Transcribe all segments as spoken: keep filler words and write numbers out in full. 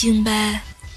Chương ba.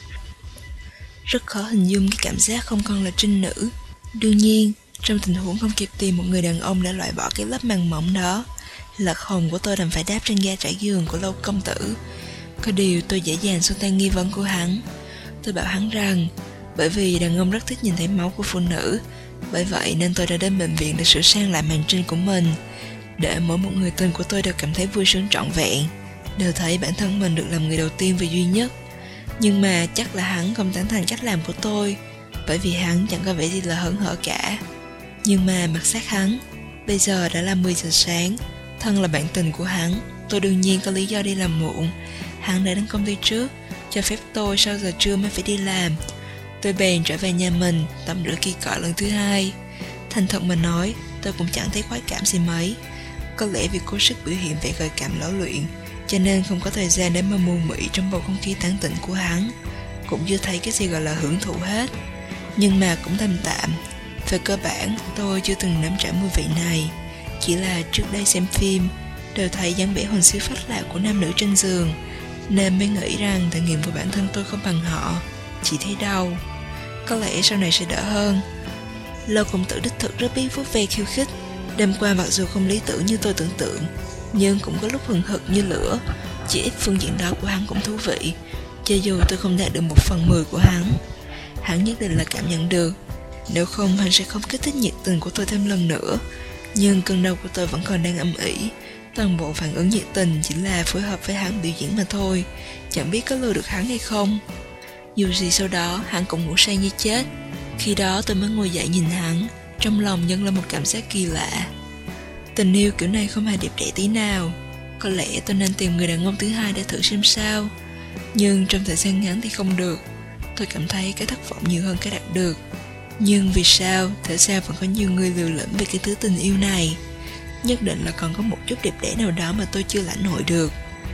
Rất khó hình dung cái cảm giác không còn là trinh nữ. Đương nhiên, trong tình huống không kịp tìm một người đàn ông đã loại bỏ cái lớp màng mỏng đó, Lạc hồn của tôi đành phải đáp trên ga trải giường của Lâu công tử. Có điều tôi dễ dàng xua tan nghi vấn của hắn. Tôi bảo hắn rằng bởi vì đàn ông rất thích nhìn thấy máu của phụ nữ, bởi vậy nên tôi đã đến bệnh viện để sửa sang lại màn trinh của mình, để mỗi một người tình của tôi đều cảm thấy vui sướng trọn vẹn, đều thấy bản thân mình được làm người đầu tiên và duy nhất. Nhưng mà chắc là hắn không tán thành cách làm của tôi, bởi vì hắn chẳng có vẻ gì là hớn hở cả. Nhưng mà mặt sát hắn, bây giờ đã là mười giờ sáng. Thân là bạn tình của hắn, tôi đương nhiên có lý do đi làm muộn. Hắn đã đến công ty trước, cho phép tôi sau giờ trưa mới phải đi làm. Tôi bèn trở về nhà mình, tắm rửa kỳ cọ lần thứ hai. Thành thật mà nói, tôi cũng chẳng thấy khoái cảm gì mấy. Có lẽ vì cố sức biểu hiện vẻ gợi cảm lão luyện, cho nên không có thời gian để mà mù mị trong bầu không khí tán tỉnh của hắn. Cũng chưa thấy cái gì gọi là hưởng thụ hết. Nhưng mà cũng thầm tạm. Về cơ bản, tôi chưa từng nếm trải mùi vị này. Chỉ là trước đây xem phim, đều thấy dáng vẻ hồn siêu phách lạc của nam nữ trên giường, nên mới nghĩ rằng trải nghiệm của bản thân tôi không bằng họ. Chỉ thấy đau. Có lẽ sau này sẽ đỡ hơn. Lâu công tử đích thực rất biết vuốt ve khiêu khích. Đêm qua mặc dù không lý tưởng như tôi tưởng tượng, nhưng cũng có lúc hừng hực như lửa. Chỉ ít phương diện đó của hắn cũng thú vị, cho dù tôi không đạt được một phần mười của hắn. Hắn nhất định là cảm nhận được, nếu không hắn sẽ không kích thích nhiệt tình của tôi thêm lần nữa. Nhưng cơn đau của tôi vẫn còn đang âm ỉ. Toàn bộ phản ứng nhiệt tình chỉ là phối hợp với hắn biểu diễn mà thôi, chẳng biết có lừa được hắn hay không. Dù gì sau đó hắn cũng ngủ say như chết. Khi đó tôi mới ngồi dậy nhìn hắn, trong lòng dâng lên một cảm giác kỳ lạ. Tình yêu kiểu này không hề đẹp đẽ tí nào. Có lẽ tôi nên tìm người đàn ông thứ hai để thử xem sao. Nhưng trong thời gian ngắn thì không được. Tôi cảm thấy cái thất vọng nhiều hơn cái đạt được. Nhưng vì sao, tại sao vẫn có nhiều người liều lĩnh về cái thứ tình yêu này? Nhất định là còn có một chút đẹp đẽ nào đó mà tôi chưa lãnh hội được.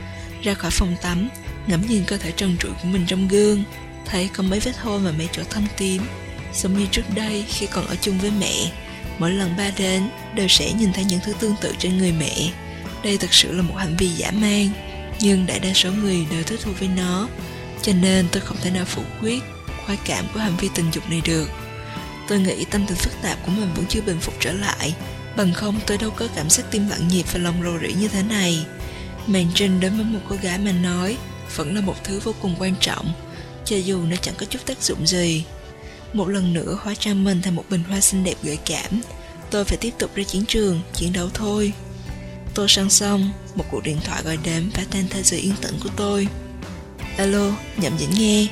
Ra khỏi phòng tắm, ngắm nhìn cơ thể trần trụi của mình trong gương, thấy có mấy vết hôn và mấy chỗ thâm tím. Giống như trước đây khi còn ở chung với mẹ, mỗi lần ba đến đều sẽ nhìn thấy những thứ tương tự trên người mẹ. Đây thực sự là một hành vi dã man, nhưng đại đa số người đều thích thú với nó, cho nên tôi không thể nào phủ quyết khoái cảm của hành vi tình dục này được. Tôi nghĩ tâm tình phức tạp của mình vẫn chưa bình phục trở lại, bằng không tôi đâu có cảm giác tim lặng nhịp và lòng rầu rĩ như thế này. Màn trinh đến với một cô gái mà nói vẫn là một thứ vô cùng quan trọng, cho dù nó chẳng có chút tác dụng gì. Một lần nữa hóa trang mình thành một bình hoa xinh đẹp gợi cảm. Tôi phải tiếp tục ra chiến trường, chiến đấu thôi. Tôi sẵn xong, một cuộc điện thoại gọi đến phá tan thế giới yên tĩnh của tôi. Alo, Nhậm Dĩnh nghe.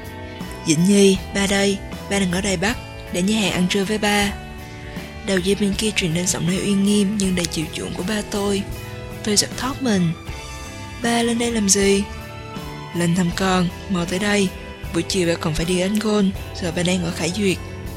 Dĩnh Nhi, ba đây, ba đang ở Đài Bắc, để nhà hàng ăn trưa với ba. Đầu dây bên kia truyền đến giọng nói uy nghiêm nhưng đầy chiều chuộng của ba tôi. Tôi giật thót mình. Ba lên đây làm gì? Lên thăm con, mau tới đây. Buổi chiều ba còn phải đi đánh golf, giờ ba đang ở Khải Duyệt.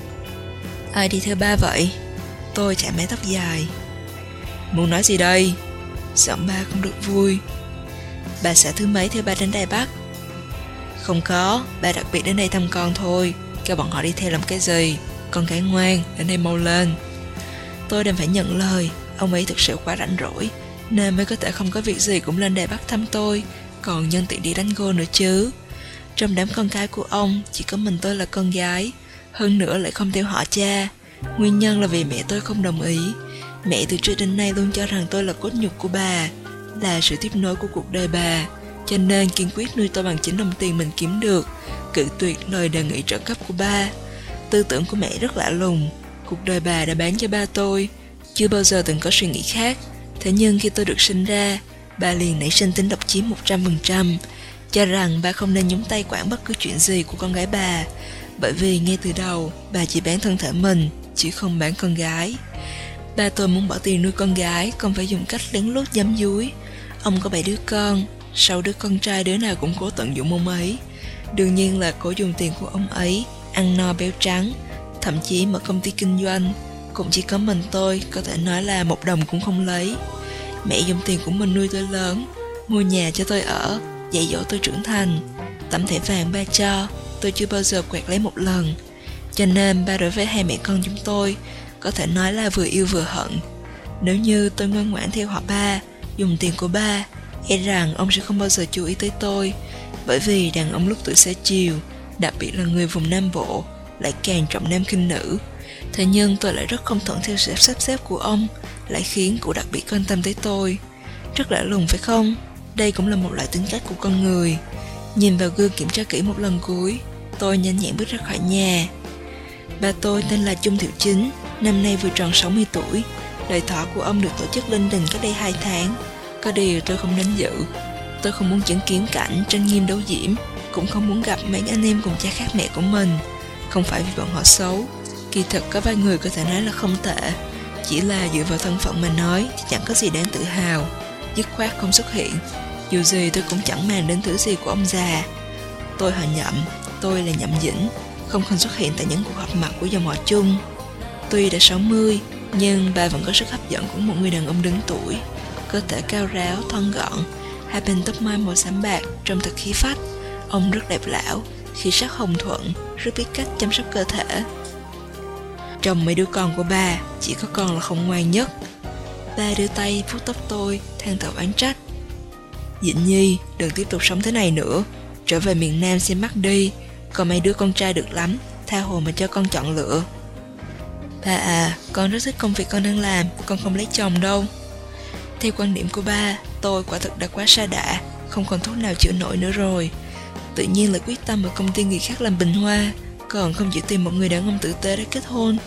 Ai đi theo ba vậy? Tôi chải mái tóc dài. Muốn nói gì đây? Giọng ba không được vui. Bà xã thứ mấy theo ba đến Đài Bắc? Không có, ba đặc biệt đến đây thăm con thôi. Kêu bọn họ đi theo làm cái gì? Con gái ngoan, đến đây mau lên. Tôi đành phải nhận lời. Ông ấy thực sự quá rảnh rỗi, nên mới có thể không có việc gì cũng lên Đài Bắc thăm tôi, còn nhân tiện đi đánh golf nữa chứ. Trong đám con cái của ông, chỉ có mình tôi là con gái, hơn nữa lại không theo họ cha. Nguyên nhân là vì mẹ tôi không đồng ý. Mẹ từ trước đến nay luôn cho rằng tôi là cốt nhục của bà, là sự tiếp nối của cuộc đời bà, cho nên kiên quyết nuôi tôi bằng chính đồng tiền mình kiếm được, cự tuyệt lời đề nghị trợ cấp của ba. Tư tưởng của mẹ rất lạ lùng. Cuộc đời bà đã bán cho ba tôi, chưa bao giờ từng có suy nghĩ khác. Thế nhưng khi tôi được sinh ra, bà liền nảy sinh tính độc chiếm một trăm phần trăm, cho rằng ba không nên nhúng tay quản bất cứ chuyện gì của con gái bà, bởi vì ngay từ đầu bà chỉ bán thân thể mình, chứ không bán con gái. Ba tôi muốn bỏ tiền nuôi con gái, còn phải dùng cách lén lút giấm dúi. Ông có bảy đứa con, sáu đứa con trai đứa nào cũng cố tận dụng ông ấy. Đương nhiên là cố dùng tiền của ông ấy ăn no béo trắng, thậm chí mở công ty kinh doanh. Cũng chỉ có mình tôi có thể nói là một đồng cũng không lấy. Mẹ dùng tiền của mình nuôi tôi lớn, mua nhà cho tôi ở, dạy dỗ tôi trưởng thành. Tấm thẻ vàng ba cho, tôi chưa bao giờ quẹt lấy một lần. Cho nên ba đối với hai mẹ con chúng tôi có thể nói là vừa yêu vừa hận. Nếu như tôi ngoan ngoãn theo họ ba, dùng tiền của ba, e rằng ông sẽ không bao giờ chú ý tới tôi. Bởi vì đàn ông lúc tuổi xế chiều, đặc biệt là người vùng Nam Bộ, lại càng trọng nam khinh nữ. Thế nhưng tôi lại rất không thuận theo sự sắp xếp của ông, lại khiến cụ đặc biệt quan tâm tới tôi. Rất lạ lùng phải không? Đây cũng là một loại tính cách của con người. Nhìn vào gương kiểm tra kỹ một lần cuối, tôi nhanh nhẹn bước ra khỏi nhà. Ba tôi tên là Chung Thiệu Chính, năm nay vừa tròn sáu mươi tuổi. Đời thọ của ông được tổ chức linh đình cách đây hai tháng. Có điều tôi không đến dự. Tôi không muốn chứng kiến cảnh tranh nghiêm đấu diễm, cũng không muốn gặp mấy anh em cùng cha khác mẹ của mình. Không phải vì bọn họ xấu, kỳ thực có vài người có thể nói là không tệ, chỉ là dựa vào thân phận mà nói thì chẳng có gì đáng tự hào. Dứt khoát không xuất hiện. Dù gì tôi cũng chẳng màng đến thứ gì của ông già. Tôi họ Nhậm, tôi là Nhậm Dĩnh, không còn xuất hiện tại những cuộc họp mặt của dòng họ Chung. Tuy đã sáu mươi, nhưng bà vẫn có sức hấp dẫn của một người đàn ông đứng tuổi. Cơ thể cao ráo, thon gọn, hai bên tóc mai màu xám bạc, trông thật khí phách. Ông rất đẹp lão, khí sắc hồng thuận, rất biết cách chăm sóc cơ thể. Trong mấy đứa con của bà, chỉ có con là không ngoan nhất. Ba đưa tay vuốt tóc tôi, than thở oán trách. Dĩnh Nhi, đừng tiếp tục sống thế này nữa. Trở về miền Nam xem mắt đi. Còn mấy đứa con trai được lắm, tha hồ mà cho con chọn lựa. Ba à, con rất thích công việc con đang làm, con không lấy chồng đâu. Theo quan điểm của ba, tôi quả thực đã quá sa đọa, không còn thuốc nào chữa nổi nữa rồi. Tự nhiên lại quyết tâm ở công ty người khác làm bình hoa, còn không chịu tìm một người đàn ông tử tế để kết hôn.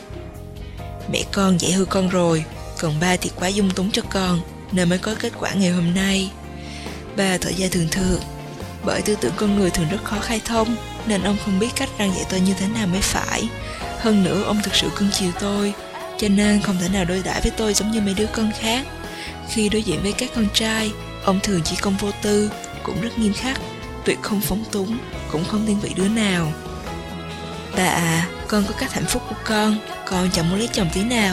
Mẹ con dạy hư con rồi, còn ba thì quá dung túng cho con, nên mới có kết quả ngày hôm nay. Ba thở dài thường thường. Bởi tư tưởng con người thường rất khó khai thông, nên ông không biết cách răng dạy tôi như thế nào mới phải. Hơn nữa ông thực sự cưng chiều tôi, cho nên không thể nào đối đãi với tôi giống như mấy đứa con khác. Khi đối diện với các con trai, ông thường chỉ công vô tư, cũng rất nghiêm khắc, tuyệt không phóng túng, cũng không thiên vị đứa nào. Ba à, con có cách hạnh phúc của con, con chẳng muốn lấy chồng tí nào.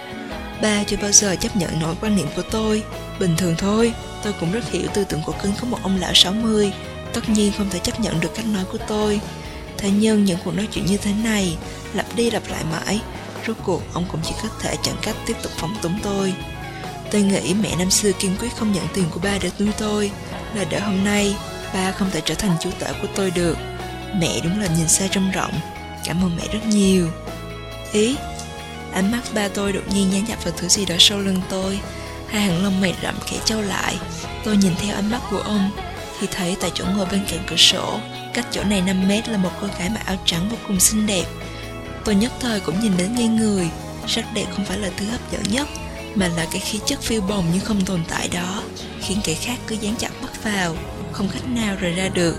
Ba chưa bao giờ chấp nhận nổi quan niệm của tôi. Bình thường thôi, tôi cũng rất hiểu tư tưởng của cưng có một ông lão sáu mươi, tất nhiên không thể chấp nhận được cách nói của tôi. Thế nhưng những cuộc nói chuyện như thế này, lặp đi lặp lại mãi, rốt cuộc ông cũng chỉ có thể chọn cách tiếp tục phóng túng tôi. Tôi nghĩ mẹ năm xưa kiên quyết không nhận tiền của ba để nuôi tôi, là để hôm nay ba không thể trở thành chủ tể của tôi được. Mẹ đúng là nhìn xa trông rộng, cảm ơn mẹ rất nhiều. Ý, ánh mắt ba tôi đột nhiên nhán nhập vào thứ gì đó sau lưng tôi. Hai hàng lông mày rậm khẽ trao lại. Tôi nhìn theo ánh mắt của ông thì thấy tại chỗ ngồi bên cạnh cửa sổ, cách chỗ này năm mét là một cô gái mặc áo trắng vô cùng xinh đẹp. Tôi nhất thời cũng nhìn đến ngây người. Sắc đẹp không phải là thứ hấp dẫn nhất, mà là cái khí chất phiêu bồng nhưng không tồn tại đó, khiến kẻ khác cứ dán chặt mắt vào, không cách nào rời ra được.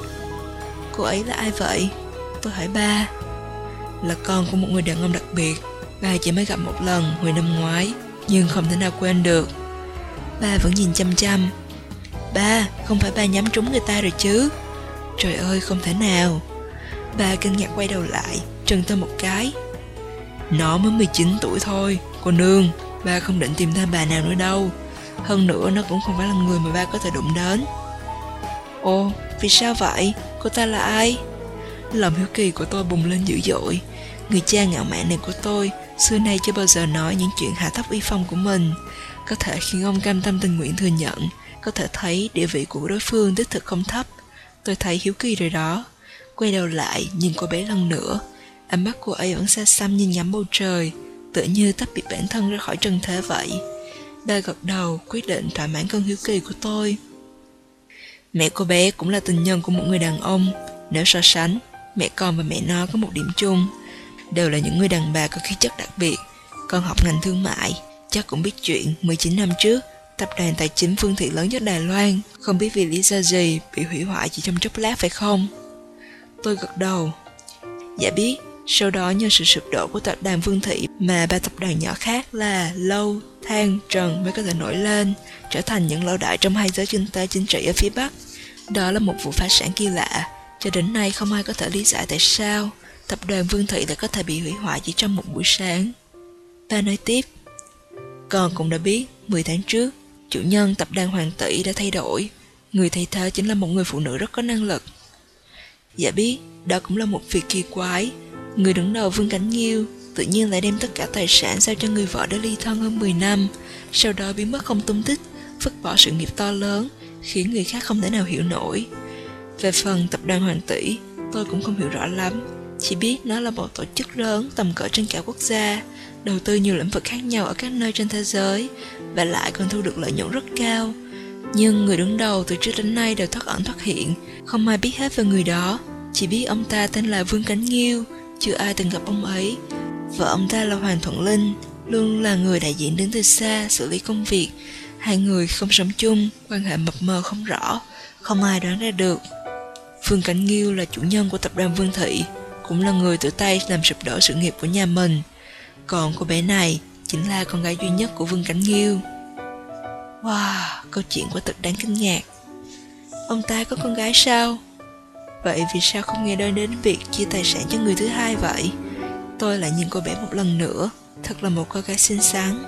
Cô ấy là ai vậy? Tôi hỏi ba. Là con của một người đàn ông đặc biệt. Ba chỉ mới gặp một lần hồi năm ngoái, nhưng không thể nào quên được. Ba vẫn nhìn chăm chăm. Ba, không phải ba nhắm trúng người ta rồi chứ? Trời ơi, không thể nào. Ba kinh ngạc quay đầu lại, trừng tôi một cái. Nó mới mười chín tuổi thôi, cô nương. Ba không định tìm thêm bà nào nữa đâu. Hơn nữa nó cũng không phải là người mà ba có thể đụng đến. Ồ, vì sao vậy? Cô ta là ai? Lòng hiếu kỳ của tôi bùng lên dữ dội. Người cha ngạo mạn này của tôi xưa nay chưa bao giờ nói những chuyện hạ thấp uy phong của mình. Có thể khiến ông cam tâm tình nguyện thừa nhận. Có thể thấy địa vị của đối phương đích thực không thấp. Tôi thấy hiếu kỳ rồi đó. Quay đầu lại nhìn cô bé lần nữa. Ánh mắt cô ấy vẫn xa xăm nhìn ngắm bầu trời, tựa như tách biệt bản thân ra khỏi trần thế vậy. Ba gật đầu quyết định thỏa mãn cơn hiếu kỳ của tôi. Mẹ cô bé cũng là tình nhân của một người đàn ông. Nếu so sánh, mẹ con và mẹ nó có một điểm chung, đều là những người đàn bà có khí chất đặc biệt. Con học ngành thương mại, chắc cũng biết chuyện mười chín năm trước tập đoàn tài chính Phương Thị lớn nhất Đài Loan không biết vì lý do gì bị hủy hoại chỉ trong chốc lát phải không? Tôi gật đầu. Dạ biết. Sau đó nhờ sự sụp đổ của tập đoàn Phương Thị mà ba tập đoàn nhỏ khác là Lâu, Than, Trần mới có thể nổi lên, trở thành những lão đại trong hai giới kinh tế chính trị ở phía Bắc. Đó là một vụ phá sản kỳ lạ. Cho đến nay không ai có thể lý giải tại sao tập đoàn Phương Thị lại có thể bị hủy hoại chỉ trong một buổi sáng. Ba nói tiếp. Con cũng đã biết, mười tháng trước, chủ nhân tập đoàn Hoàng Tỷ đã thay đổi. Người thay thế chính là một người phụ nữ rất có năng lực. Dạ biết, đó cũng là một việc kỳ quái. Người đứng đầu Vương Cảnh Nghiêu tự nhiên lại đem tất cả tài sản giao cho người vợ đã ly thân hơn mười năm, sau đó biến mất không tung tích, vứt bỏ sự nghiệp to lớn, khiến người khác không thể nào hiểu nổi. Về phần tập đoàn Hoàng Tỷ, tôi cũng không hiểu rõ lắm, chỉ biết nó là một tổ chức lớn tầm cỡ trên cả quốc gia, đầu tư nhiều lĩnh vực khác nhau ở các nơi trên thế giới, và lại còn thu được lợi nhuận rất cao. Nhưng người đứng đầu từ trước đến nay đều thoát ẩn thoát hiện, không ai biết hết về người đó, chỉ biết ông ta tên là Vương Cảnh Nghiêu, chưa ai từng gặp ông ấy. Vợ ông ta là Hoàng Thuận Linh, luôn là người đại diện đến từ xa xử lý công việc. Hai người không sống chung, quan hệ mập mờ không rõ, không ai đoán ra được. Vương Cảnh Nghiêu là chủ nhân của tập đoàn Vương Thị, cũng là người tự tay làm sụp đổ sự nghiệp của nhà mình. Còn cô bé này chính là con gái duy nhất của Vương Cảnh Nghiêu. Wow, câu chuyện quả thực đáng kinh ngạc. Ông ta có con gái sao? Vậy vì sao không nghe nói đến việc chia tài sản cho người thứ hai vậy? Tôi lại nhìn cô bé một lần nữa, thật là một cô gái xinh xắn.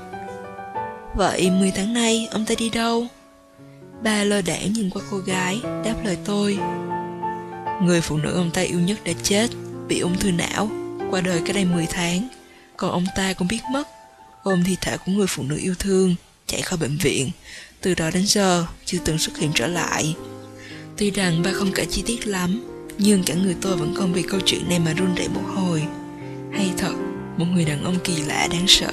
Vậy mười tháng nay ông ta đi đâu? Ba lơ đãng nhìn qua cô gái, đáp lời tôi. Người phụ nữ ông ta yêu nhất đã chết, bị ung thư não, qua đời cách đây mười tháng. Còn ông ta cũng biết mất, ôm thi thể của người phụ nữ yêu thương, chạy khỏi bệnh viện. Từ đó đến giờ, chưa từng xuất hiện trở lại. Tuy rằng ba không kể chi tiết lắm, nhưng cả người tôi vẫn còn vì câu chuyện này mà run rẩy một hồi. Hay thật, một người đàn ông kỳ lạ đáng sợ.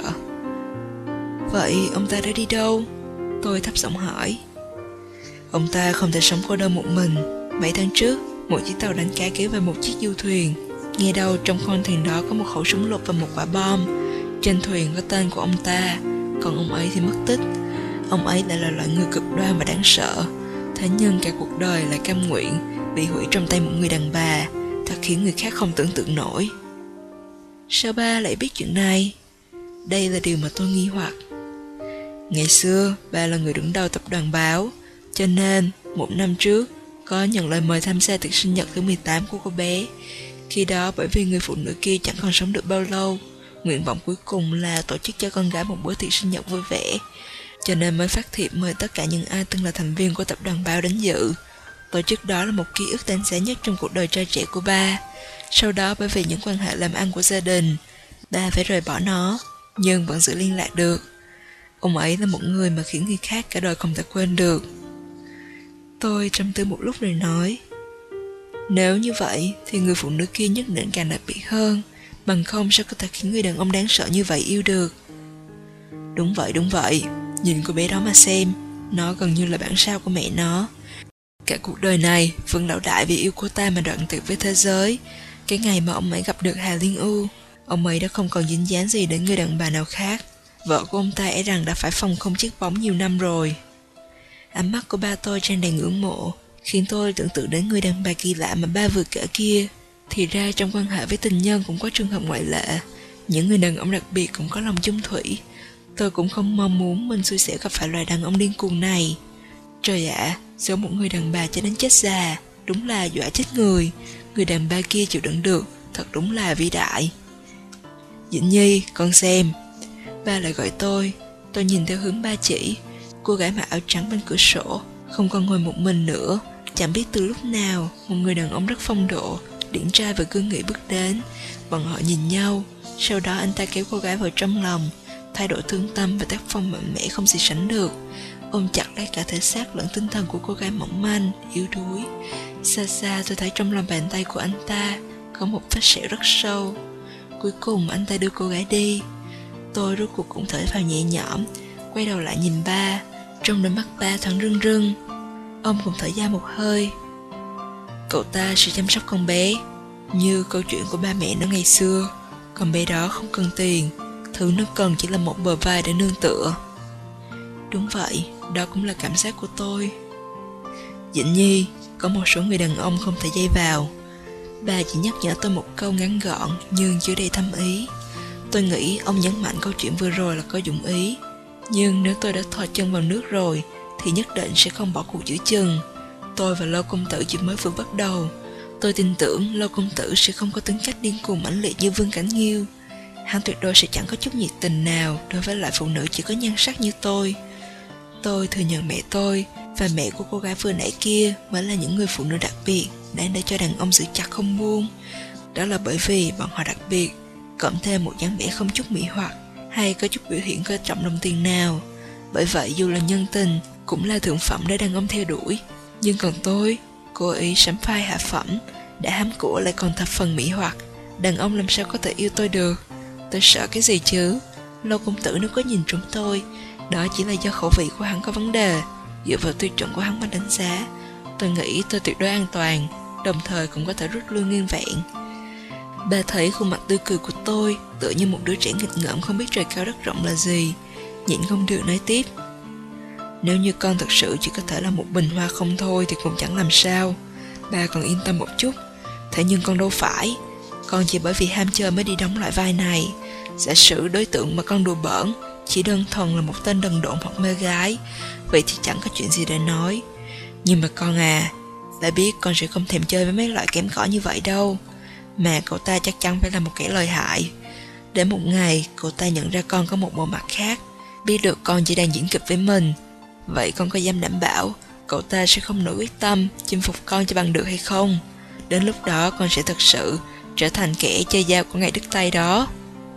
Vậy ông ta đã đi đâu? Tôi thấp giọng hỏi. Ông ta không thể sống cô đơn một mình. Mấy tháng trước, một chiếc tàu đánh cá kéo về một chiếc du thuyền. Nghe đâu trong khoang thuyền đó có một khẩu súng lục và một quả bom. Trên thuyền có tên của ông ta, còn ông ấy thì mất tích. Ông ấy lại là loại người cực đoan và đáng sợ. Thế nhưng cả cuộc đời lại cam nguyện bị hủy trong tay một người đàn bà, thật khiến người khác không tưởng tượng nổi. Sao ba lại biết chuyện này? Đây là điều mà tôi nghi hoặc. Ngày xưa, ba là người đứng đầu tập đoàn báo, cho nên một năm trước có nhận lời mời tham gia tiệc sinh nhật thứ mười tám của cô bé. Khi đó bởi vì người phụ nữ kia chẳng còn sống được bao lâu, nguyện vọng cuối cùng là tổ chức cho con gái một bữa tiệc sinh nhật vui vẻ, cho nên mới phát thiệp mời tất cả những ai từng là thành viên của tập đoàn báo đến dự. Tổ chức đó là một ký ức đáng giá nhất trong cuộc đời trai trẻ của ba. Sau đó bởi vì những quan hệ làm ăn của gia đình, ba phải rời bỏ nó, nhưng vẫn giữ liên lạc được. Ông ấy là một người mà khiến người khác cả đời không thể quên được. Tôi trầm tư một lúc rồi nói, nếu như vậy thì người phụ nữ kia nhất định càng đặc biệt hơn, bằng không sao có thể khiến người đàn ông đáng sợ như vậy yêu được. Đúng vậy, đúng vậy, nhìn cô bé đó mà xem, nó gần như là bản sao của mẹ nó. Cả cuộc đời này vẫn lão đại vì yêu cô ta mà đoạn tuyệt với thế giới. Cái ngày mà ông ấy gặp được Hà Liên U, ông ấy đã không còn dính dáng gì đến người đàn bà nào khác. Vợ của ông ta e rằng đã phải phòng không chiếc bóng nhiều năm rồi. Ánh mắt của ba tôi tràn đầy ngưỡng mộ, khiến tôi tưởng tượng đến người đàn bà kỳ lạ mà ba vừa kể kia. Thì ra trong quan hệ với tình nhân cũng có trường hợp ngoại lệ. Những người đàn ông đặc biệt cũng có lòng chung thủy. Tôi cũng không mong muốn mình xui xẻo gặp phải loài đàn ông điên cuồng này. Trời ạ, giống một người đàn bà cho đến chết già, đúng là dọa chết người. Người đàn bà kia chịu đựng được, thật đúng là vĩ đại. Dĩnh Nhi, con xem. Ba lại gọi tôi. Tôi nhìn theo hướng ba chỉ. Cô gái mặc áo trắng bên cửa sổ, không còn ngồi một mình nữa. Chẳng biết từ lúc nào, một người đàn ông rất phong độ, điển trai và gương nghị bước đến. Bọn họ nhìn nhau. Sau đó anh ta kéo cô gái vào trong lòng, thái độ thương tâm và tác phong mạnh mẽ không gì sánh được, ôm chặt lấy cả thể xác lẫn tinh thần của cô gái mỏng manh, yếu đuối. Xa xa tôi thấy trong lòng bàn tay của anh ta có một vết sẹo rất sâu. Cuối cùng anh ta đưa cô gái đi. Tôi rốt cuộc cũng thở vào nhẹ nhõm, quay đầu lại nhìn ba. Trong đôi mắt ba thoáng rưng rưng. Ông cũng thở ra một hơi. Cậu ta sẽ chăm sóc con bé, như câu chuyện của ba mẹ nó ngày xưa. Con bé đó không cần tiền, thứ nó cần chỉ là một bờ vai để nương tựa. Đúng vậy, đó cũng là cảm giác của tôi. Dĩnh Nhi, có một số người đàn ông không thể dây vào. Bà chỉ nhắc nhở tôi một câu ngắn gọn nhưng chứa đầy thâm ý. Tôi nghĩ ông nhấn mạnh câu chuyện vừa rồi là có dụng ý. Nhưng nếu tôi đã thò chân vào nước rồi thì nhất định sẽ không bỏ cuộc giữa chừng. Tôi và Lâu Công Tử chỉ mới vừa bắt đầu. Tôi tin tưởng Lâu Công Tử sẽ không có tính cách điên cuồng mãnh liệt như Vương Cảnh Nghiêu. Hắn tuyệt đối sẽ chẳng có chút nhiệt tình nào đối với loại phụ nữ chỉ có nhan sắc như tôi. Tôi thừa nhận mẹ tôi và mẹ của cô gái vừa nãy kia mới là những người phụ nữ đặc biệt đáng để cho đàn ông giữ chặt không buông. Đó là bởi vì bọn họ đặc biệt, cộng thêm một dáng vẻ không chút mỹ hoặc hay có chút biểu hiện coi trọng đồng tiền nào. Bởi vậy dù là nhân tình cũng là thượng phẩm để đàn ông theo đuổi. Nhưng còn tôi, Cố ý sắm phai hạ phẩm, đã hám của lại còn thập phần mỹ hoặc. Đàn ông làm sao có thể yêu tôi được? Tôi sợ cái gì chứ? Lâu công tử nếu có nhìn trúng tôi, đó chỉ là do khẩu vị của hắn có vấn đề. Dựa vào tiêu chuẩn của hắn mà đánh giá, tôi nghĩ tôi tuyệt đối an toàn, đồng thời cũng có thể rút lui nguyên vẹn. Bà thấy khuôn mặt tươi cười của tôi tựa như một đứa trẻ nghịch ngợm không biết trời cao đất rộng là gì, nhịn không được nói tiếp. Nếu như con thật sự chỉ có thể là một bình hoa không thôi thì cũng chẳng làm sao, bà còn yên tâm một chút. Thế nhưng con đâu phải, con chỉ bởi vì ham chơi mới đi đóng loại vai này. Giả sử đối tượng mà con đùa bỡn chỉ đơn thuần là một tên đần độn hoặc mê gái, vậy thì chẳng có chuyện gì để nói. Nhưng mà con à, bà biết con sẽ không thèm chơi với mấy loại kém cỏi như vậy đâu. Mà cậu ta chắc chắn phải là một kẻ lợi hại. Để một ngày cậu ta nhận ra con có một bộ mặt khác, biết được con chỉ đang diễn kịch với mình, vậy con có dám đảm bảo cậu ta sẽ không nổi quyết tâm chinh phục con cho bằng được hay không? Đến lúc đó con sẽ thật sự trở thành kẻ chơi dao của ngày Đức Tây đó.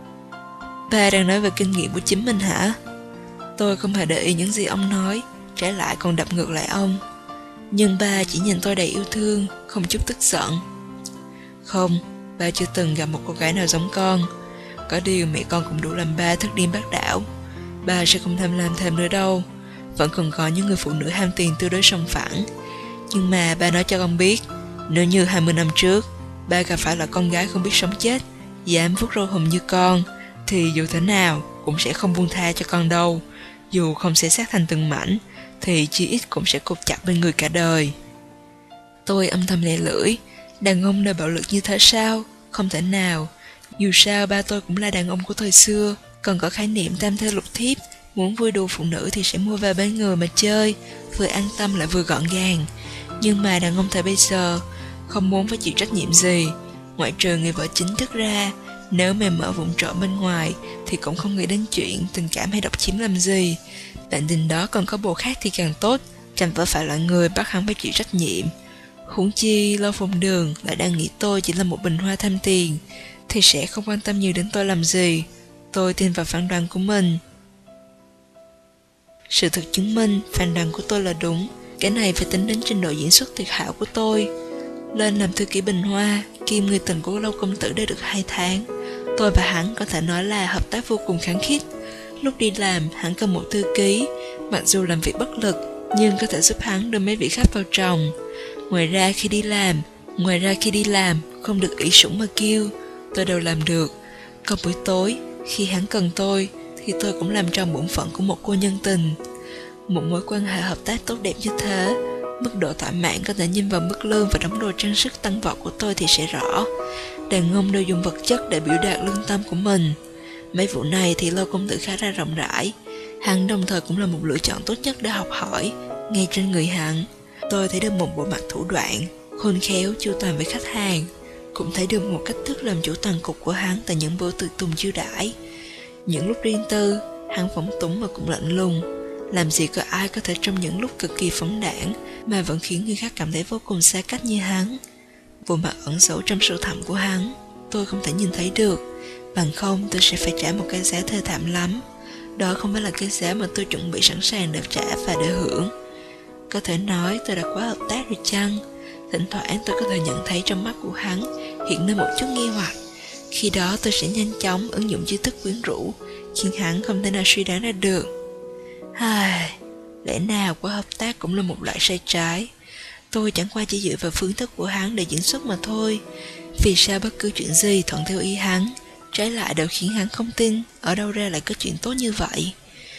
Ba đang nói về kinh nghiệm của chính mình hả? Tôi không hề để ý những gì ông nói, trái lại còn đập ngược lại ông. Nhưng ba chỉ nhìn tôi đầy yêu thương, không chút tức giận. Không, ba chưa từng gặp một cô gái nào giống con. Có điều mẹ con cũng đủ làm ba thất điên bát đảo. Ba sẽ không tham lam thêm nữa đâu. Vẫn còn có những người phụ nữ ham tiền tương đối sòng phẳng. Nhưng mà ba nói cho con biết, nếu như hai mươi năm trước ba gặp phải là con gái không biết sống chết, dám vuốt râu hùm như con, thì dù thế nào cũng sẽ không buông tha cho con đâu. Dù không xé xác thành từng mảnh, thì chỉ ít cũng sẽ cột chặt bên người cả đời. Tôi âm thầm lè lưỡi. Đàn ông đời bạo lực như thế sao? Không thể nào. Dù sao ba tôi cũng là đàn ông của thời xưa, còn có khái niệm tam thê lục thiếp. Muốn vui đùa phụ nữ thì sẽ mua về bên người mà chơi, vừa an tâm lại vừa gọn gàng. Nhưng mà đàn ông thời bây giờ không muốn phải chịu trách nhiệm gì, ngoại trừ người vợ chính thức ra. Nếu mềm mỡ vụng trộm bên ngoài thì cũng không nghĩ đến chuyện tình cảm hay độc chiếm làm gì. Bạn tình đó còn có bồ khác thì càng tốt, chẳng phải phải là người bắt hắn phải chịu trách nhiệm. Huống chi Lâu Phong Đường lại đang nghĩ tôi chỉ là một bình hoa tham tiền, thì sẽ không quan tâm nhiều đến tôi làm gì. Tôi tin vào phán đoán của mình. Sự thật chứng minh phán đoán của tôi là đúng. Cái này phải tính đến trình độ diễn xuất tuyệt hảo của tôi. Lên làm thư ký bình hoa kiêm người tình của Lâu công tử đã được hai tháng, tôi và hắn có thể nói là hợp tác vô cùng khăng khít. Lúc đi làm hắn cần một thư ký, mặc dù làm việc bất lực nhưng có thể giúp hắn đưa mấy vị khách vào tròng. Ngoài ra khi đi làm Ngoài ra khi đi làm không được ỷ sủng mà kêu, tôi đều làm được. Còn buổi tối khi hắn cần tôi thì tôi cũng làm tròn bổn phận của một cô nhân tình. Một mối quan hệ hợp tác tốt đẹp như thế, mức độ thỏa mãn có thể nhìn vào mức lương và đống đồ trang sức tăng vọt của tôi thì sẽ rõ. Đàn ông đều dùng vật chất để biểu đạt lương tâm của mình. Mấy vụ này thì Lâu công tử khá ra rộng rãi. Hắn đồng thời cũng là một lựa chọn tốt nhất để học hỏi. Ngay trên người hắn, tôi thấy được một bộ mặt thủ đoạn, khôn khéo, chu toàn với khách hàng. Cũng thấy được một cách thức làm chủ toàn cục của hắn tại những bữa tiệc tùng chiêu đãi. Những lúc riêng tư, hắn phóng túng mà cũng lạnh lùng. Làm gì có ai có thể trong những lúc cực kỳ phóng đãng mà vẫn khiến người khác cảm thấy vô cùng xa cách như hắn. Bộ mặt ẩn giấu trong sâu thẳm của hắn, tôi không thể nhìn thấy được. Bằng không tôi sẽ phải trả một cái giá thê thảm lắm. Đó không phải là cái giá mà tôi chuẩn bị sẵn sàng để trả và để hưởng. Có thể nói tôi đã quá hợp tác rồi chăng? Thỉnh thoảng tôi có thể nhận thấy trong mắt của hắn hiện lên một chút nghi hoặc. Khi đó tôi sẽ nhanh chóng ứng dụng chiêu thức quyến rũ, khiến hắn không thể nào suy đoán ra được. Ai, lẽ nào quá hợp tác cũng là một loại sai trái? Tôi chẳng qua chỉ dựa vào phương thức của hắn để diễn xuất mà thôi. Vì sao bất cứ chuyện gì thuận theo ý hắn, trái lại đều khiến hắn không tin ở đâu ra lại có chuyện tốt như vậy?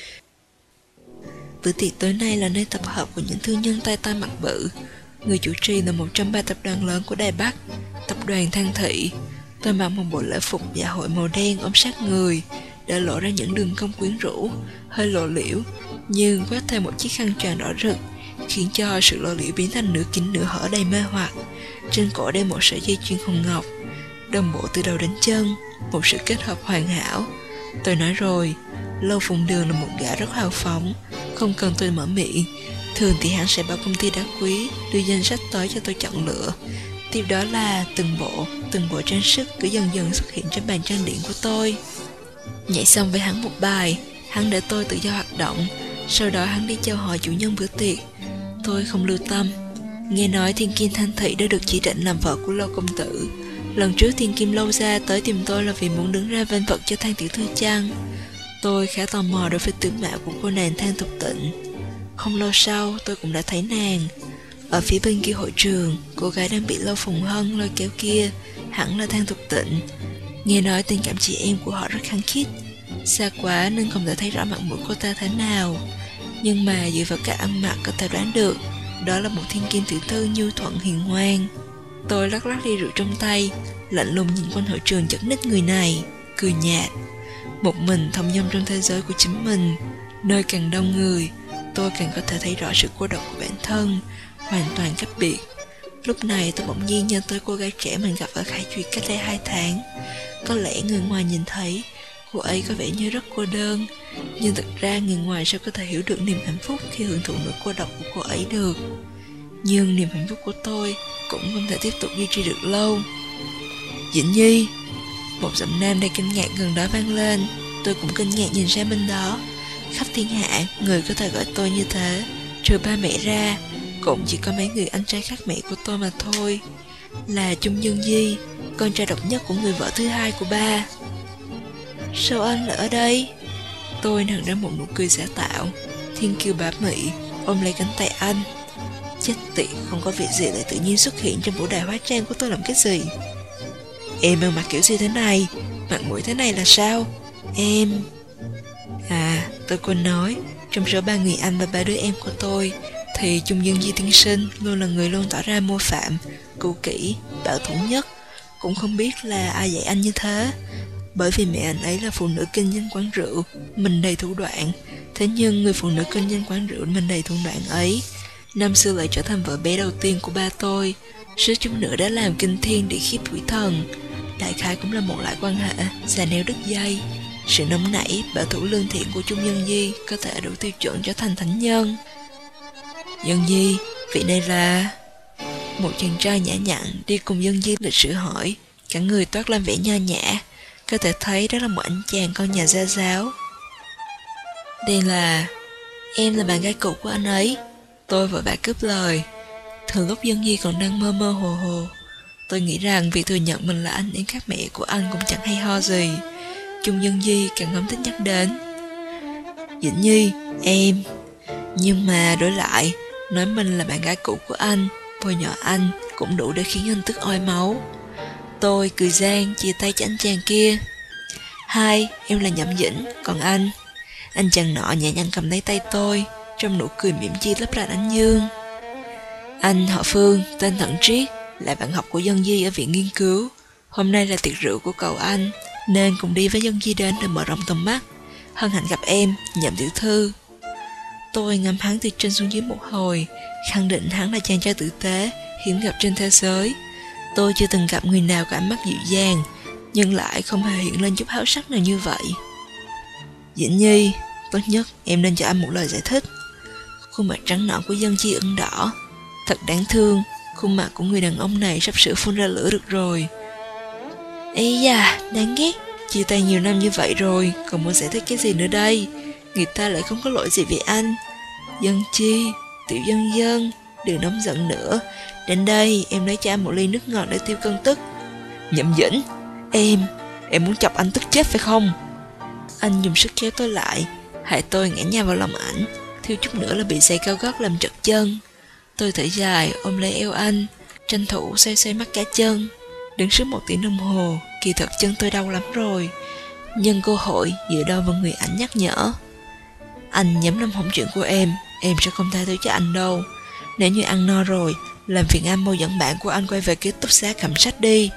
Bữa tiệc tối nay là nơi tập hợp của những thương nhân tay to mặt bự. Người chủ trì là một trong ba tập đoàn lớn của Đài Bắc, tập đoàn Thăng Thị. Tôi mặc một bộ lễ phục dạ hội màu đen ôm sát người, để lộ ra những đường cong quyến rũ, hơi lộ liễu, nhưng khoác thêm một chiếc khăn tròn đỏ rực, khiến cho sự lộ liễu biến thành nửa kín nửa hở đầy mê hoặc. Trên cổ đeo một sợi dây chuyền hồng ngọc, đồng bộ từ đầu đến chân, một sự kết hợp hoàn hảo. Tôi nói rồi, Lâu Phong Đường là một gã rất hào phóng, không cần tôi mở miệng. Thường thì hắn sẽ bảo công ty đá quý đưa danh sách tới cho tôi chọn lựa. Tiếp đó là từng bộ, từng bộ trang sức cứ dần dần xuất hiện trên bàn trang điểm của tôi. Nhảy xong với hắn một bài, hắn để tôi tự do hoạt động. Sau đó hắn đi chào hỏi chủ nhân bữa tiệc. Tôi không lưu tâm. Nghe nói Thiên Kim Thanh Thị đã được chỉ định làm vợ của Lâu công tử. Lần trước Thiên Kim Lâu gia tới tìm tôi là vì muốn đứng ra vênh vật cho Thang tiểu thư chăng? Tôi khá tò mò đối với tướng mạo của cô nàng Thang Thục Tịnh. Không lâu sau tôi cũng đã thấy nàng. Ở phía bên kia hội trường, cô gái đang bị Lâu Phùng Hân lôi kéo kia hẳn là Thang Thục Tịnh. Nghe nói tình cảm chị em của họ rất khăng khít. Xa quá nên không thể thấy rõ mặt mũi cô ta thế nào, nhưng mà dựa vào cả ăn mặc có thể đoán được đó là một thiên kim tiểu thư nhu thuận hiền ngoan. Tôi lắc lắc ly rượu trong tay, lạnh lùng nhìn quanh hội trường chật ních người này, cười nhạt. Một mình thông dong trong thế giới của chính mình, nơi càng đông người, tôi càng có thể thấy rõ sự cô độc của bản thân, hoàn toàn cách biệt. Lúc này tôi bỗng nhiên nhớ tới cô gái trẻ mình gặp ở Khải Duyệt cách đây hai tháng. Có lẽ người ngoài nhìn thấy cô ấy có vẻ như rất cô đơn, nhưng thực ra người ngoài sao có thể hiểu được niềm hạnh phúc khi hưởng thụ nỗi cô độc của cô ấy được. Nhưng niềm hạnh phúc của tôi cũng không thể tiếp tục duy trì được lâu. Dĩnh Nhi, một giọng nam đầy kinh ngạc gần đó vang lên. Tôi cũng kinh ngạc nhìn sang bên đó. Khắp thiên hạ, người có thể gọi tôi như thế, trừ ba mẹ ra, cũng chỉ có mấy người anh trai khác mẹ của tôi mà thôi. Là Trung Dương Di, con trai độc nhất của người vợ thứ hai của ba. Sao anh lại ở đây? Tôi nở ra một nụ cười giả tạo. Thiên kiều bá mị ôm lấy cánh tay anh. Chết tiệt, không có việc gì lại tự nhiên xuất hiện trong vũ đài hóa trang của tôi làm cái gì? Em ăn mặc kiểu gì thế này? Mặt mũi thế này là sao? Em... À, tôi quên nói, trong số ba người anh và ba đứa em của tôi thì Trung Dương Di tiên sinh luôn là người luôn tỏ ra mô phạm, cũ kỹ, bảo thủ nhất. Cũng không biết là ai dạy anh như thế, bởi vì mẹ anh ấy là phụ nữ kinh doanh quán rượu, mình đầy thủ đoạn. Thế nhưng người phụ nữ kinh doanh quán rượu mình đầy thủ đoạn ấy năm xưa lại trở thành vợ bé đầu tiên của ba tôi, suýt chút nữa đã làm kinh thiên địa khiếp quỷ thần. Đại khái cũng là một loại quan hệ già neo đứt dây. Sự nóng nảy, bảo thủ lương thiện của Trung Dương Di có thể đủ tiêu chuẩn trở thành thánh nhân. Dương Di, vị này là... Một chàng trai nhã nhặn đi cùng Dương Di lịch sự hỏi, cả người toát lên vẻ nho nhã, có thể thấy đó là một anh chàng con nhà gia giáo. Đây là... Em là bạn gái cũ của anh ấy. Tôi vội vã cướp lời. Thường lúc Dương Di còn đang mơ mơ hồ hồ, tôi nghĩ rằng việc thừa nhận mình là anh em khác mẹ của anh cũng chẳng hay ho gì. Trung Dương Di càng không thích nhắc đến. Dĩnh Nhi, em... Nhưng mà đối lại, nói mình là bạn gái cũ của anh, bôi nhọ anh cũng đủ để khiến anh tức oi máu. Tôi cười gian chia tay cho anh chàng kia. Hai, em là Nhậm Dĩnh, còn anh... Anh chàng nọ nhẹ nhàng cầm lấy tay tôi, trong nụ cười mỉm chi lấp lánh ánh dương. Anh họ Phương, tên Thận Triết, là bạn học của Dân Di ở viện nghiên cứu. Hôm nay là tiệc rượu của cậu anh, nên cùng đi với Dân Di đến để mở rộng tầm mắt. Hân hạnh gặp em, Nhậm tiểu thư. Tôi ngắm hắn từ trên xuống dưới một hồi, khẳng định hắn là chàng trai tử tế, hiếm gặp trên thế giới. Tôi chưa từng gặp người nào có ánh mắt dịu dàng, nhưng lại không hề hiện lên chút háo sắc nào như vậy. Dĩnh Nhi, tốt nhất em nên cho anh một lời giải thích. Khuôn mặt trắng nõn của Dân Chi ửng đỏ. Thật đáng thương, khuôn mặt của người đàn ông này sắp sửa phun ra lửa được rồi. Ây da, đáng ghét. Chia tay nhiều năm như vậy rồi, còn muốn giải thích cái gì nữa đây? Người ta lại không có lỗi gì vì anh. Dân Chi, tiểu Dân Dân, đừng nóng giận nữa. Đến đây, em lấy cho anh một ly nước ngọt để tiêu cơn tức. Nhậm Dĩnh, em, em muốn chọc anh tức chết phải không? Anh dùng sức kéo tôi lại, hại tôi ngã nhào vào lòng ảnh, thiếu chút nữa là bị giày cao gót làm trật chân. Tôi thở dài ôm lấy eo anh, tranh thủ xoay xoay mắt cá chân. Đứng suốt một tiếng đồng hồ, kỳ thật chân tôi đau lắm rồi. Nhân cơ hội dựa đâu vào người ảnh nhắc nhở. Anh nhắm làm hỏng chuyện của em, em sẽ không tha thứ cho anh đâu. Nếu như ăn no rồi, làm phiền anh mau dẫn bạn của anh quay về ký túc xá cầm sách đi.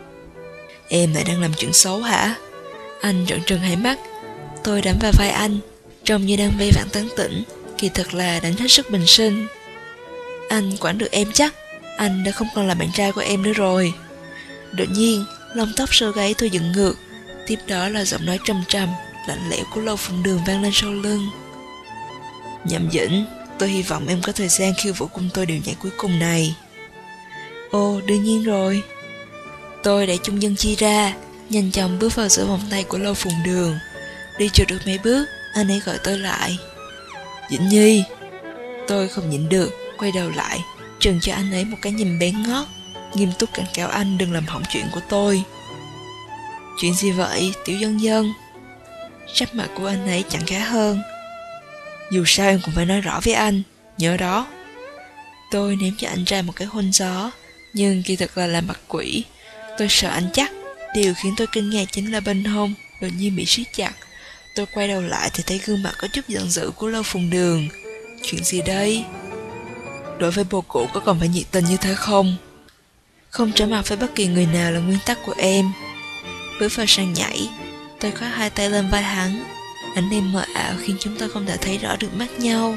Em lại đang làm chuyện xấu hả? Anh trợn trừng hai mắt. Tôi đấm vào vai anh, trông như đang vây vặn tán tỉnh, kỳ thật là đánh hết sức bình sinh. Anh quản được em chắc, anh đã không còn là bạn trai của em nữa rồi. Đột nhiên, lông tóc sơ gáy tôi dựng ngược, tiếp đó là giọng nói trầm trầm, lạnh lẽo của Lâu Phụng Đường vang lên sau lưng. Nhậm Dĩnh, tôi hy vọng em có thời gian khiêu vũ cùng tôi điều nhảy cuối cùng này. Ồ, đương nhiên rồi. Tôi đẩy Trung Dân Chi ra, nhanh chóng bước vào giữa vòng tay của Lâu Phụng Đường. Đi chưa được mấy bước, anh ấy gọi tôi lại. Dĩnh Nhi. Tôi không nhịn được, quay đầu lại, chừng cho anh ấy một cái nhìn bén ngót, nghiêm túc cảnh cáo anh đừng làm hỏng chuyện của tôi. Chuyện gì vậy, Tiểu Dân Dân? Sắc mặt của anh ấy chẳng khá hơn. Dù sao em cũng phải nói rõ với anh, nhớ đó. Tôi ném cho anh ra một cái hôn gió, nhưng kỳ thực là làm mặt quỷ. Tôi sợ anh chắc. Điều khiến tôi kinh ngạc chính là bên hông đột nhiên bị siết chặt. Tôi quay đầu lại thì thấy gương mặt có chút giận dữ của Lâu Phùng Đường. Chuyện gì đây? Đối với bồ cũ có còn phải nhiệt tình như thế không? Không trở mặt với bất kỳ người nào là nguyên tắc của em. Bước vào sàn nhảy, tôi có hai tay lên vai hắn. Ánh đêm mờ ảo khiến chúng tôi không thể thấy rõ được mắt nhau.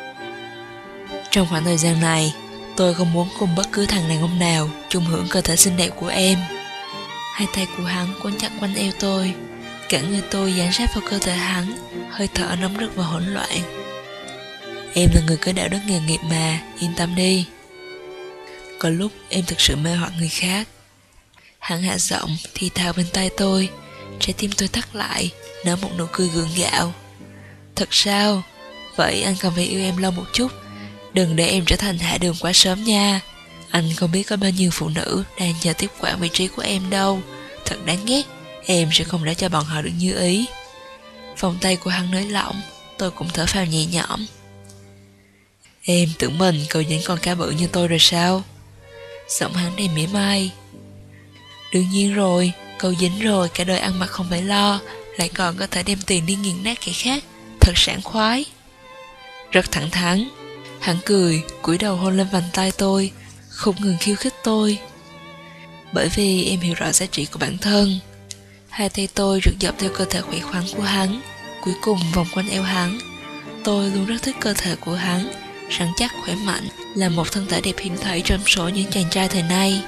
Trong khoảng thời gian này, tôi không muốn cùng bất cứ thằng đàn ông nào chung hưởng cơ thể xinh đẹp của em. Hai tay của hắn quấn chặt quanh eo tôi, cả người tôi dán sát vào cơ thể hắn, hơi thở nóng rực và hỗn loạn. Em là người có đạo đức nghề nghiệp mà, yên tâm đi. Có lúc em thực sự mê hoặc người khác. Hắn hạ giọng thì thào bên tai tôi, trái tim tôi thắt lại, nở một nụ cười gượng gạo. Thật sao? Vậy anh cần phải yêu em lâu một chút, đừng để em trở thành hạ đường quá sớm nha. Anh không biết có bao nhiêu phụ nữ đang chờ tiếp quản vị trí của em đâu. Thật đáng ghét, em sẽ không để cho bọn họ được như ý. Vòng tay của hắn nới lỏng, tôi cũng thở phào nhẹ nhõm. Em tưởng mình cầu dính con cá bự như tôi rồi sao? Giọng hắn đầy mỉa mai. Đương nhiên rồi, cầu dính rồi cả đời ăn mặc không phải lo, lại còn có thể đem tiền đi nghiền nát kẻ khác, thật sảng khoái. Rất thẳng thắn. Hắn cười, cúi đầu hôn lên vành tay tôi, không ngừng khiêu khích tôi. Bởi vì em hiểu rõ giá trị của bản thân. Hai tay tôi rượt dọc theo cơ thể khỏe khoắn của hắn, cuối cùng vòng quanh eo hắn. Tôi luôn rất thích cơ thể của hắn, rắn chắc khỏe mạnh, là một thân thể đẹp hiếm thấy trong số những chàng trai thời nay.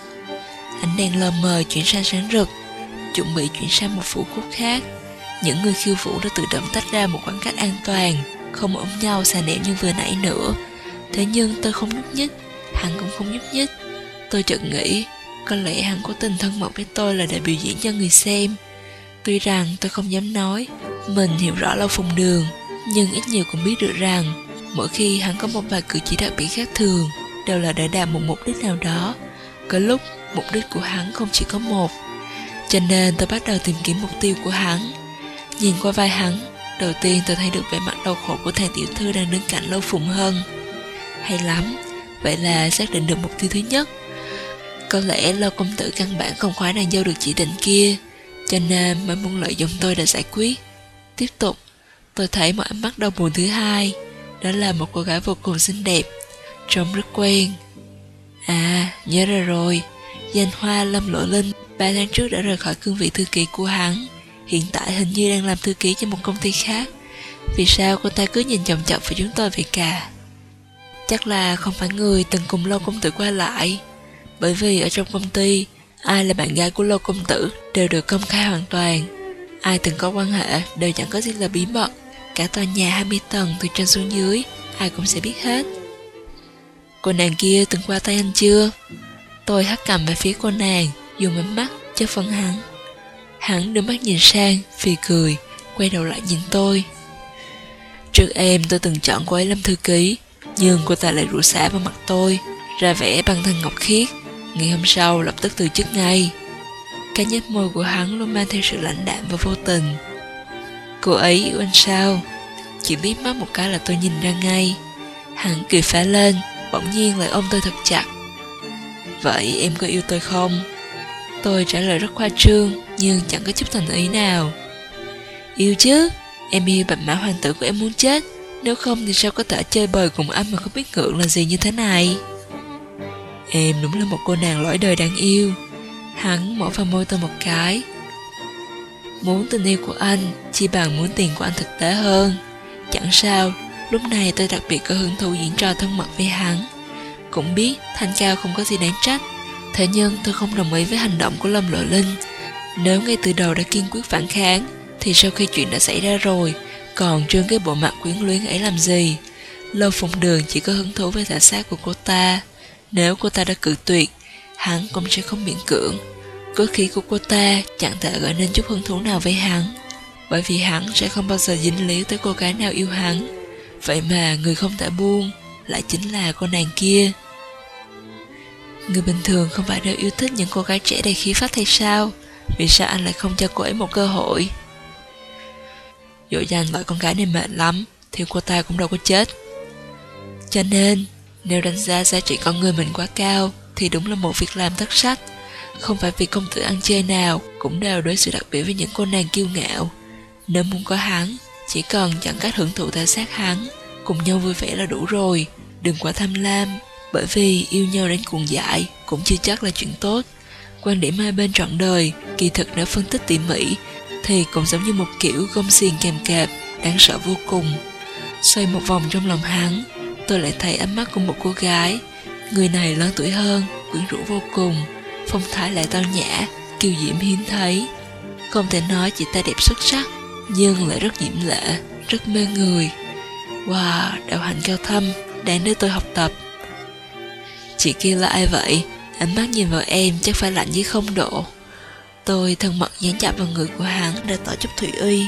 Ánh đèn lờ mờ chuyển sang sáng rực, chuẩn bị chuyển sang một vũ khúc khác. Những người khiêu vũ đã tự động tách ra một khoảng cách an toàn, không ôm nhau xà nẹo như vừa nãy nữa. Thế nhưng tôi không nhúc nhích, hắn cũng không nhúc nhích. Tôi chợt nghĩ, có lẽ hắn cố tình thân mật với tôi là để biểu diễn cho người xem. Tuy rằng tôi không dám nói mình hiểu rõ Lâu Phùng Đường, nhưng ít nhiều cũng biết được rằng mỗi khi hắn có một vài cử chỉ đặc biệt khác thường, đều là để đạt một mục đích nào đó. Có lúc mục đích của hắn không chỉ có một. Cho nên tôi bắt đầu tìm kiếm mục tiêu của hắn. Nhìn qua vai hắn, đầu tiên tôi thấy được vẻ mặt đau khổ của thằng tiểu thư đang đứng cạnh Lâu Phùng Hân. Hay lắm, vậy là xác định được mục tiêu thứ nhất. Có lẽ Lâu công tử căn bản không khoái nàng dâu được chỉ định kia, cho nên mới muốn lợi dụng tôi để giải quyết. Tiếp tục, tôi thấy một ánh mắt đau buồn thứ hai. Đó là một cô gái vô cùng xinh đẹp, trông rất quen. À, nhớ ra rồi, Danh Hoa Lâm Lộ Linh ba tháng trước đã rời khỏi cương vị thư ký của hắn. Hiện tại hình như đang làm thư ký cho một công ty khác. Vì sao cô ta cứ nhìn chòng chọc vào chúng tôi vậy cả? Chắc là không phải người từng cùng Lâu công tử qua lại. Bởi vì ở trong công ty, ai là bạn gái của Lâu công tử đều được công khai hoàn toàn. Ai từng có quan hệ đều chẳng có gì là bí mật. Cả tòa nhà hai mươi tầng từ trên xuống dưới, ai cũng sẽ biết hết. Cô nàng kia từng qua tay anh chưa? Tôi hất cầm về phía cô nàng, dùng ánh mắt chất vấn hắn. Hắn đưa mắt nhìn sang, phì cười, quay đầu lại nhìn tôi. Trước em tôi từng chọn cô ấy làm thư ký, nhưng cô ta lại rủa xả vào mặt tôi, ra vẻ băng thân ngọc khiết. Ngày hôm sau lập tức từ chức ngay. Cái nhếch môi của hắn luôn mang theo sự lãnh đạm và vô tình. Cô ấy yêu anh sao? Chỉ liếc mắt một cái là tôi nhìn ra ngay. Hắn cười phá lên, bỗng nhiên lại ôm tôi thật chặt. Vậy em có yêu tôi không? Tôi trả lời rất khoa trương, nhưng chẳng có chút thành ý nào. Yêu chứ, em yêu bạch mã hoàng tử của em muốn chết. Nếu không thì sao có thể chơi bời cùng anh mà không biết ngượng là gì như thế này? Em đúng là một cô nàng lõi đời đáng yêu. Hắn mổ vào môi tôi một cái. Muốn tình yêu của anh chỉ bằng muốn tiền của anh thực tế hơn. Chẳng sao, lúc này tôi đặc biệt có hứng thú diễn trò thân mật với hắn. Cũng biết thanh cao không có gì đáng trách, thế nhưng tôi không đồng ý với hành động của Lâm Lộ Linh. Nếu ngay từ đầu đã kiên quyết phản kháng, thì sau khi chuyện đã xảy ra rồi, còn trương cái bộ mặt quyến luyến ấy làm gì? Lâu Phụng Đường chỉ có hứng thú với thể xác của cô ta. Nếu cô ta đã cự tuyệt, hắn cũng sẽ không miễn cưỡng. Cốt khí của cô ta chẳng thể gợi nên chút hứng thú nào với hắn, bởi vì hắn sẽ không bao giờ dính líu tới cô gái nào yêu hắn. Vậy mà người không thể buông lại chính là cô nàng kia. Người bình thường không phải đều yêu thích những cô gái trẻ đầy khí phách hay sao? Vì sao anh lại không cho cô ấy một cơ hội? Dỗ dành loại con gái này mệt lắm, thì cô ta cũng đâu có chết. Cho nên, nếu đánh giá giá trị con người mình quá cao, thì đúng là một việc làm thất sách. Không phải vì công tử ăn chơi nào cũng đều đối xử đặc biệt với những cô nàng kiêu ngạo. Nếu muốn có hắn, chỉ cần chọn cách hưởng thụ thể xác hắn, cùng nhau vui vẻ là đủ rồi. Đừng quá tham lam, bởi vì yêu nhau đến cuồng dại cũng chưa chắc là chuyện tốt. Quan điểm hai bên trọn đời, kỳ thực nếu phân tích tỉ mỉ, thì cũng giống như một kiểu gông xiềng kèm kẹp, đáng sợ vô cùng. Xoay một vòng trong lòng hắn, tôi lại thấy ánh mắt của một cô gái. Người này lớn tuổi hơn, quyến rũ vô cùng, phong thái lại tao nhã, kiều diễm hiếm thấy. Không thể nói chị ta đẹp xuất sắc, nhưng lại rất diễm lệ, rất mê người. Wow, đạo hạnh cao thâm, đáng để tôi học tập. Chị kia là ai vậy? Ánh mắt nhìn vào em chắc phải lạnh dưới không độ. Tôi thân mật dán chặt vào người của hắn để tỏ chút thủy uy.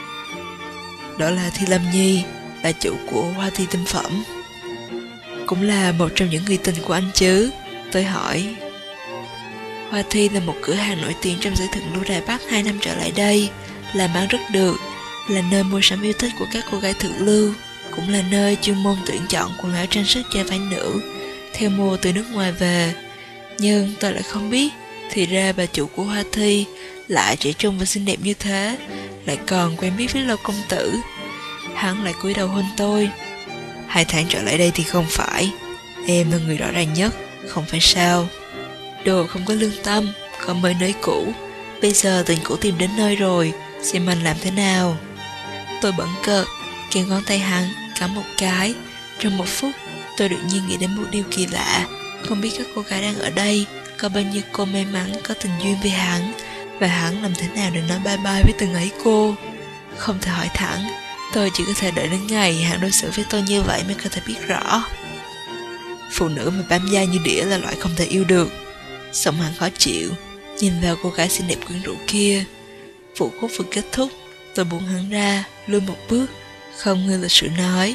Đó là Thi Lâm Nhi, là chủ của Hoa Thi tinh phẩm, cũng là một trong những người tình của anh chứ? Tôi hỏi. Hoa Thi là một cửa hàng nổi tiếng trong giới thượng lưu Đài Bắc hai năm trở lại đây, làm ăn rất được, là nơi mua sắm yêu thích của các cô gái thượng lưu, cũng là nơi chuyên môn tuyển chọn quần áo trang sức cho phái nữ, theo mua từ nước ngoài về. Nhưng tôi lại không biết, thì ra bà chủ của Hoa Thi lại trẻ trung và xinh đẹp như thế, lại còn quen biết với Lâu công tử. Hắn lại cúi đầu hôn tôi. Hai tháng trở lại đây thì không phải, em là người rõ ràng nhất, không phải sao? Đồ không có lương tâm, không mới nơi cũ, bây giờ tình cũ tìm đến nơi rồi, xem anh làm thế nào. Tôi bẩn cợt kéo ngón tay hắn cắm một cái. Trong một phút, tôi đột nhiên nghĩ đến một điều kỳ lạ. Không biết các cô gái đang ở đây có bao nhiêu cô may mắn có tình duyên với hắn, và hắn làm thế nào để nói bye bye với từng ấy cô. Không thể hỏi thẳng, tôi chỉ có thể đợi đến ngày hắn đối xử với tôi như vậy mới có thể biết rõ. Phụ nữ mà bám dai như đĩa là loại không thể yêu được. Giọng hắn khó chịu, nhìn vào cô gái xinh đẹp quyến rũ kia. Vụ khúc vừa kết thúc, tôi buông hắn ra, lùi một bước, không ngơi lịch sự nói.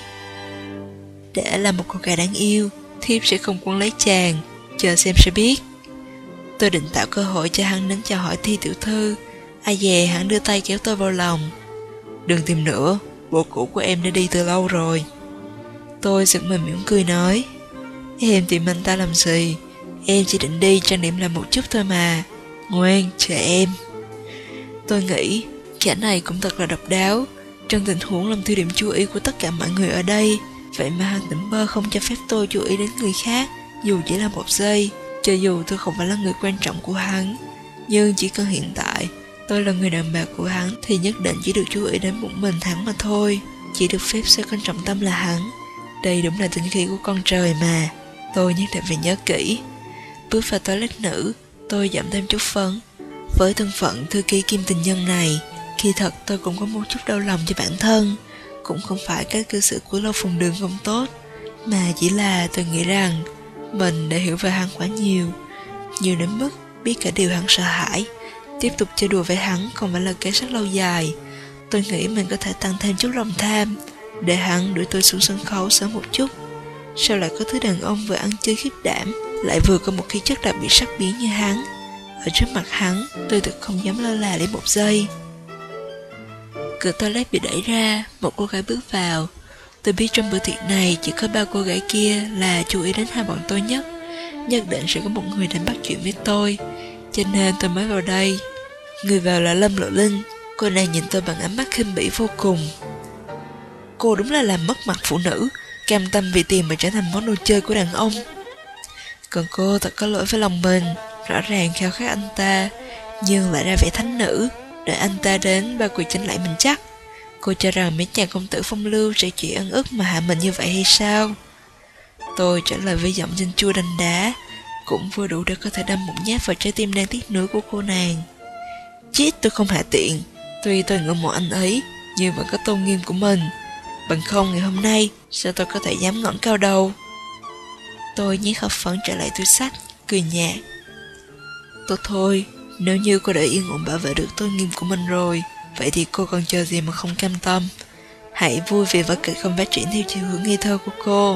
Để là một cô gái đáng yêu, thiếp sẽ không quấn lấy chàng, chờ xem sẽ biết. Tôi định tạo cơ hội cho hắn đến chào hỏi Thi tiểu thư, ai dè hắn đưa tay kéo tôi vào lòng. Đừng tìm nữa, bộ cũ của em đã đi từ lâu rồi. Tôi giật mình mỉm cười nói. Em tìm anh ta làm gì? Em chỉ định đi trang điểm làm một chút thôi mà. Ngoan, chờ em. Tôi nghĩ kẻ này cũng thật là độc đáo. Trong tình huống làm tiêu điểm chú ý của tất cả mọi người ở đây, vậy mà hắn tỉnh bơ không cho phép tôi chú ý đến người khác, dù chỉ là một giây. Cho dù tôi không phải là người quan trọng của hắn, nhưng chỉ cần hiện tại tôi là người đàn bà của hắn, thì nhất định chỉ được chú ý đến một mình hắn mà thôi. Chỉ được phép xoay quanh trọng tâm là hắn. Đây đúng là tính khí của con trời mà. Tôi nhất định phải nhớ kỹ. Bước vào toilet nữ, tôi giảm thêm chút phấn. Với thân phận thư ký kim tình nhân này, khi thật tôi cũng có một chút đau lòng cho bản thân. Cũng không phải cái cư xử của Lâu Phùng Đường không tốt, mà chỉ là tôi nghĩ rằng mình đã hiểu về hắn quá nhiều, nhiều đến mức biết cả điều hắn sợ hãi. Tiếp tục chơi đùa với hắn không phải là kế sách lâu dài. Tôi nghĩ mình có thể tăng thêm chút lòng tham, để hắn đuổi tôi xuống sân khấu sớm một chút. Sao lại có thứ đàn ông vừa ăn chơi khiếp đảm, lại vừa có một khí chất đặc biệt sắc bén như hắn? Ở trước mặt hắn, tôi thực không dám lơ là lấy một giây. Cửa toilet bị đẩy ra, một cô gái bước vào. Tôi biết trong bữa tiệc này chỉ có ba cô gái kia là chú ý đến hai bọn tôi nhất. Nhất định sẽ có một người đến bắt chuyện với tôi, cho nên tôi mới vào đây. Người vào là Lâm Lộ Linh. Cô này nhìn tôi bằng ánh mắt khinh bỉ vô cùng. Cô đúng là làm mất mặt phụ nữ, cam tâm vì tiền mà trở thành món đồ chơi của đàn ông. Còn cô thật có lỗi với lòng mình, rõ ràng khao khát anh ta, nhưng lại ra vẻ thánh nữ, đợi anh ta đến ba quỳ chánh lại mình chắc. Cô cho rằng mấy chàng công tử phong lưu sẽ chỉ ân ức mà hạ mình như vậy hay sao? Tôi trả lời với giọng chanh chua đanh đá, cũng vừa đủ để có thể đâm một nhát vào trái tim đang tiếc nuối của cô nàng. Chết, tôi không hạ tiện. Tuy tôi ngưỡng mộ anh ấy, nhưng vẫn có tôn nghiêm của mình. Bằng không ngày hôm nay, sao tôi có thể dám ngẩng cao đầu? Tôi nhét hộp phấn trở lại túi xách, cười nhạt. Tốt thôi, nếu như cô đã yên ổn bảo vệ được tôn nghiêm của mình rồi, vậy thì cô còn chờ gì mà không cam tâm? Hãy vui vì vật kịch không phát triển theo chiều hướng ngây thơ của cô.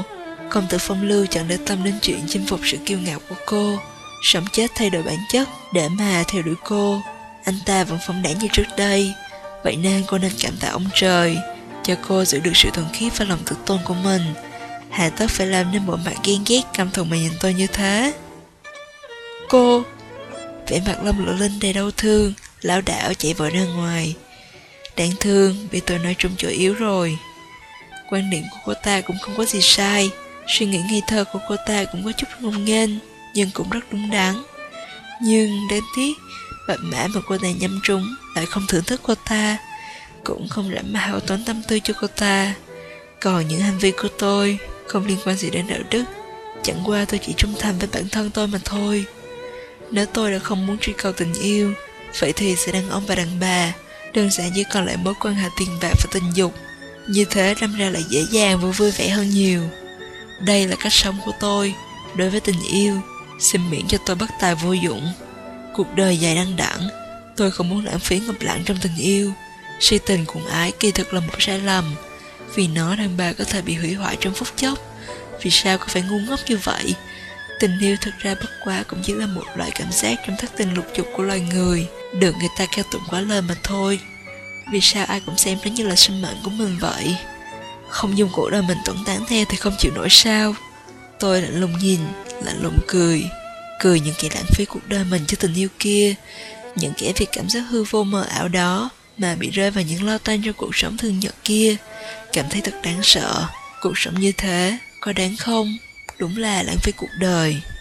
Công tử phong lưu chẳng để tâm đến chuyện chinh phục sự kiêu ngạo của cô, sống chết thay đổi bản chất để mà theo đuổi cô. Anh ta vẫn phóng đãng như trước đây. Vậy nên cô nên cảm tạ ông trời cho cô giữ được sự thuần khiết và lòng tự tôn của mình. Hà tất phải làm nên bộ mặt ghen ghét căm thù mà nhìn tôi như thế. Cô... Vẻ mặt Lâm Lụa Linh đầy đau thương, lão đảo chạy vội ra ngoài. Đáng thương, bị tôi nói trúng chỗ yếu rồi. Quan điểm của cô ta cũng không có gì sai, suy nghĩ ngây thơ của cô ta cũng có chút ngông nghênh, nhưng cũng rất đúng đắn. Nhưng đáng tiếc, bạch mã mà cô ta nhắm trúng lại không thưởng thức cô ta, cũng không rảnh mà hao tốn tâm tư cho cô ta. Còn những hành vi của tôi không liên quan gì đến đạo đức, chẳng qua tôi chỉ trung thành với bản thân tôi mà thôi. Nếu tôi đã không muốn truy cầu tình yêu, vậy thì sẽ đàn ông và đàn bà đơn giản chỉ còn lại mối quan hệ tiền bạc và tình dục. Như thế đâm ra lại dễ dàng và vui vẻ hơn nhiều. Đây là cách sống của tôi đối với tình yêu. Xin miễn cho tôi bất tài vô dụng. Cuộc đời dài đăng đẵng, tôi không muốn lãng phí ngập lặng trong tình yêu. Si tình cuồng ái kỳ thực là một sai lầm, vì nó đàn bà có thể bị hủy hoại trong phút chốc. Vì sao có phải ngu ngốc như vậy? Tình yêu thực ra bất quá cũng chỉ là một loại cảm giác trong thất tình lục dục của loài người, được người ta cao tụng quá lời mà thôi. Vì sao ai cũng xem nó như là sinh mệnh của mình vậy? Không dùng cuộc đời mình tuẫn tán theo thì không chịu nổi sao? Tôi lạnh lùng nhìn, lạnh lùng cười. Cười những kẻ lãng phí cuộc đời mình cho tình yêu kia, những kẻ vì cảm giác hư vô mờ ảo đó mà bị rơi vào những lo toan trong cuộc sống thường nhật kia. Cảm thấy thật đáng sợ. Cuộc sống như thế có đáng không? Đúng là lãng phí cuộc đời.